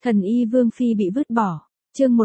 Thần y Vương Phi bị vứt bỏ. Chương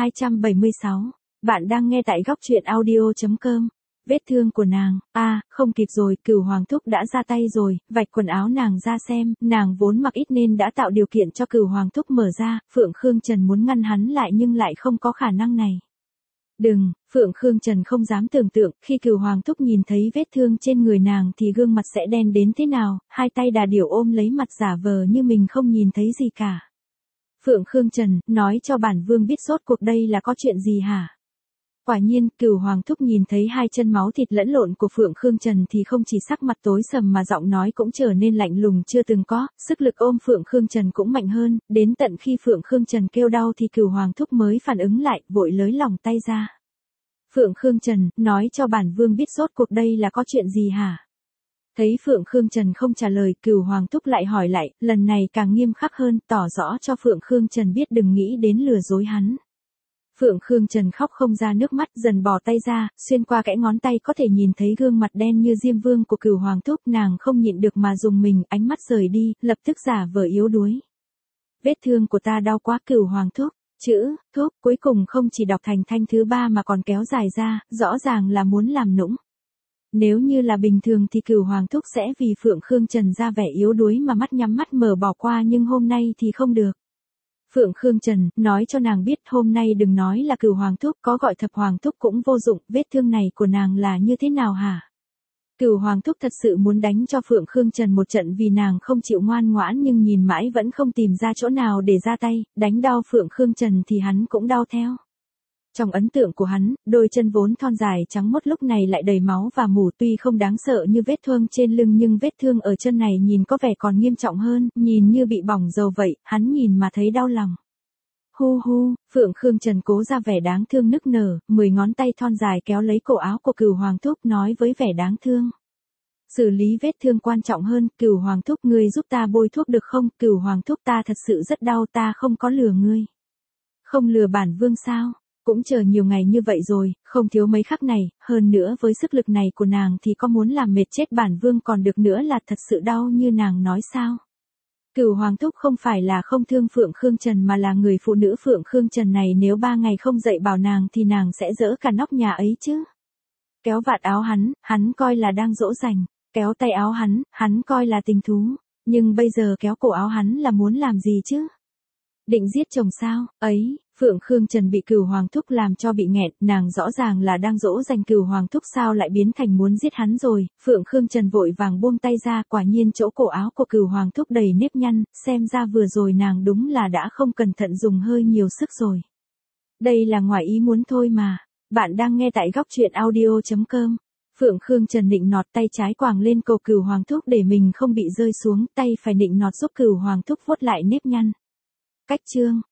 1276. Bạn đang nghe tại góc truyện audio.com. Vết thương của nàng, không kịp rồi, Cửu Hoàng thúc đã ra tay rồi, vạch quần áo nàng ra xem, nàng vốn mặc ít nên đã tạo điều kiện cho Cửu Hoàng thúc mở ra, Phượng Khương Trần muốn ngăn hắn lại nhưng lại không có khả năng này. Đừng, Phượng Khương Trần không dám tưởng tượng, khi Cửu Hoàng thúc nhìn thấy vết thương trên người nàng thì gương mặt sẽ đen đến thế nào, hai tay đà điểu ôm lấy mặt giả vờ như mình không nhìn thấy gì cả. Phượng Khương Trần, nói cho bản vương biết rốt cuộc đây là có chuyện gì hả? Quả nhiên, Cửu Hoàng thúc nhìn thấy hai chân máu thịt lẫn lộn của Phượng Khương Trần thì không chỉ sắc mặt tối sầm mà giọng nói cũng trở nên lạnh lùng chưa từng có, sức lực ôm Phượng Khương Trần cũng mạnh hơn, đến tận khi Phượng Khương Trần kêu đau thì Cửu Hoàng thúc mới phản ứng lại, vội lới lỏng tay ra. Phượng Khương Trần, nói cho bản vương biết rốt cuộc đây là có chuyện gì hả? Thấy Phượng Khương Trần không trả lời, Cửu Hoàng thúc lại hỏi lại, lần này càng nghiêm khắc hơn, tỏ rõ cho Phượng Khương Trần biết đừng nghĩ đến lừa dối hắn. Phượng Khương Trần khóc không ra nước mắt, dần bỏ tay ra, xuyên qua kẽ ngón tay có thể nhìn thấy gương mặt đen như diêm vương của Cửu Hoàng thúc, nàng không nhịn được mà dùng mình, ánh mắt rời đi, lập tức giả vờ yếu đuối. Vết thương của ta đau quá, Cửu Hoàng thúc. Chữ, thúc, cuối cùng không chỉ đọc thành thanh thứ ba mà còn kéo dài ra, rõ ràng là muốn làm nũng. Nếu như là bình thường thì Cửu Hoàng thúc sẽ vì Phượng Khương Trần ra vẻ yếu đuối mà mắt nhắm mắt mở bỏ qua, nhưng hôm nay thì không được. Phượng Khương Trần, nói cho nàng biết hôm nay đừng nói là Cửu Hoàng thúc, có gọi Thập Hoàng thúc cũng vô dụng, vết thương này của nàng là như thế nào hả? Cửu Hoàng thúc thật sự muốn đánh cho Phượng Khương Trần một trận vì nàng không chịu ngoan ngoãn nhưng nhìn mãi vẫn không tìm ra chỗ nào để ra tay, đánh đau Phượng Khương Trần thì hắn cũng đau theo. Trong ấn tượng của hắn, đôi chân vốn thon dài trắng mốt lúc này lại đầy máu và mủ, tuy không đáng sợ như vết thương trên lưng nhưng vết thương ở chân này nhìn có vẻ còn nghiêm trọng hơn, nhìn như bị bỏng dầu vậy, hắn nhìn mà thấy đau lòng. Hu hu, Phượng Khương Trần cố ra vẻ đáng thương nức nở, 10 ngón tay thon dài kéo lấy cổ áo của Cửu Hoàng thúc nói với vẻ đáng thương. Xử lý vết thương quan trọng hơn, Cửu Hoàng thúc ngươi giúp ta bôi thuốc được không? Cửu Hoàng thúc ta thật sự rất đau, ta không có lừa ngươi. Không lừa bản vương sao? Cũng chờ nhiều ngày như vậy rồi, không thiếu mấy khắc này, hơn nữa với sức lực này của nàng thì có muốn làm mệt chết bản vương còn được nữa là thật sự đau như nàng nói sao? Cửu Hoàng thúc không phải là không thương Phượng Khương Trần mà là người phụ nữ Phượng Khương Trần này nếu 3 ngày không dậy bảo nàng thì nàng sẽ dỡ cả nóc nhà ấy chứ. Kéo vạt áo hắn coi là đang dỗ dành, kéo tay áo hắn coi là tình thú, nhưng bây giờ kéo cổ áo hắn là muốn làm gì chứ? Định giết chồng sao? Ấy, Phượng Khương Trần bị Cửu Hoàng thúc làm cho bị nghẹn, nàng rõ ràng là đang dỗ dành Cửu Hoàng thúc sao lại biến thành muốn giết hắn rồi. Phượng Khương Trần vội vàng buông tay ra, quả nhiên chỗ cổ áo của Cửu Hoàng thúc đầy nếp nhăn, xem ra vừa rồi nàng đúng là đã không cẩn thận dùng hơi nhiều sức rồi. Đây là ngoài ý muốn thôi mà. Bạn đang nghe tại góc truyện audio.com. Phượng Khương Trần nịnh nọt, tay trái quàng lên cầu Cửu Hoàng thúc để mình không bị rơi xuống, tay phải nịnh nọt giúp Cửu Hoàng thúc vuốt lại nếp nhăn. Cách chương